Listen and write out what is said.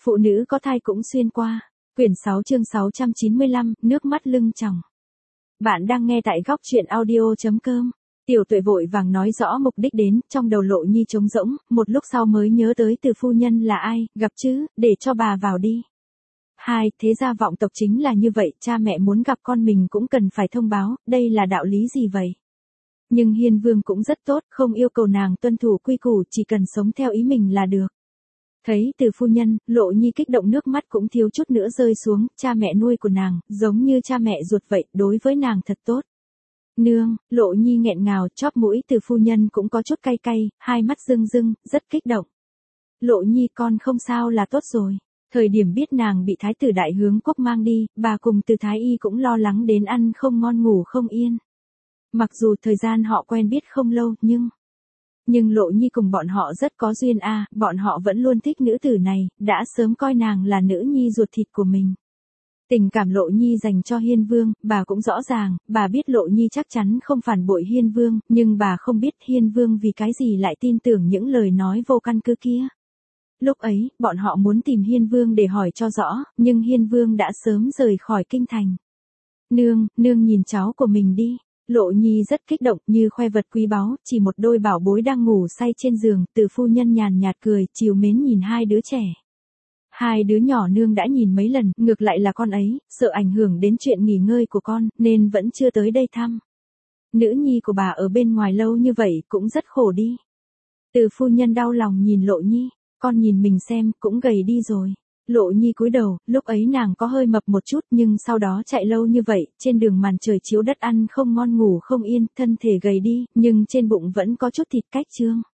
Phụ nữ có thai cũng xuyên qua. Quyển 6 chương 695, nước mắt lưng tròng. Bạn đang nghe tại góc truyện audio.com. Tiểu Tuệ vội vàng nói rõ mục đích đến, trong đầu Lộ Nhi trống rỗng, một lúc sau mới nhớ tới Từ phu nhân là ai, gặp chứ, để cho bà vào đi. Thế gia vọng tộc chính là như vậy, cha mẹ muốn gặp con mình cũng cần phải thông báo, đây là đạo lý gì vậy? Nhưng Hiên Vương cũng rất tốt, không yêu cầu nàng tuân thủ quy củ, chỉ cần sống theo ý mình là được. Thấy Từ phu nhân, Lộ Nhi kích động nước mắt cũng thiếu chút nữa rơi xuống, cha mẹ nuôi của nàng, giống như cha mẹ ruột vậy, đối với nàng thật tốt. Nương, Lộ Nhi nghẹn ngào, chóp mũi Từ phu nhân cũng có chút cay cay, hai mắt rưng rưng, rất kích động. Lộ Nhi con không sao là tốt rồi. Thời điểm biết nàng bị thái tử đại hướng quốc mang đi, bà cùng Từ thái y cũng lo lắng đến ăn không ngon ngủ không yên. Mặc dù thời gian họ quen biết không lâu, nhưng Lộ Nhi cùng bọn họ rất có duyên bọn họ vẫn luôn thích nữ tử này, đã sớm coi nàng là nữ nhi ruột thịt của mình. Tình cảm Lộ Nhi dành cho Hiên Vương, bà cũng rõ ràng, bà biết Lộ Nhi chắc chắn không phản bội Hiên Vương, nhưng bà không biết Hiên Vương vì cái gì lại tin tưởng những lời nói vô căn cứ kia. Lúc ấy, bọn họ muốn tìm Hiên Vương để hỏi cho rõ, nhưng Hiên Vương đã sớm rời khỏi kinh thành. Nương nhìn cháu của mình đi. Lộ Nhi rất kích động như khoe vật quý báu, chỉ một đôi bảo bối đang ngủ say trên giường, Từ phu nhân nhàn nhạt cười, trìu mến nhìn hai đứa trẻ. Hai đứa nhỏ nương đã nhìn mấy lần, ngược lại là con ấy, sợ ảnh hưởng đến chuyện nghỉ ngơi của con, nên vẫn chưa tới đây thăm. Nữ nhi của bà ở bên ngoài lâu như vậy cũng rất khổ đi. Từ phu nhân đau lòng nhìn Lộ Nhi, con nhìn mình xem, cũng gầy đi rồi. Lộ Nhi cúi đầu, lúc ấy nàng có hơi mập một chút nhưng sau đó chạy lâu như vậy, trên đường màn trời chiếu đất ăn không ngon ngủ không yên, thân thể gầy đi, nhưng trên bụng vẫn có chút thịt cách trương.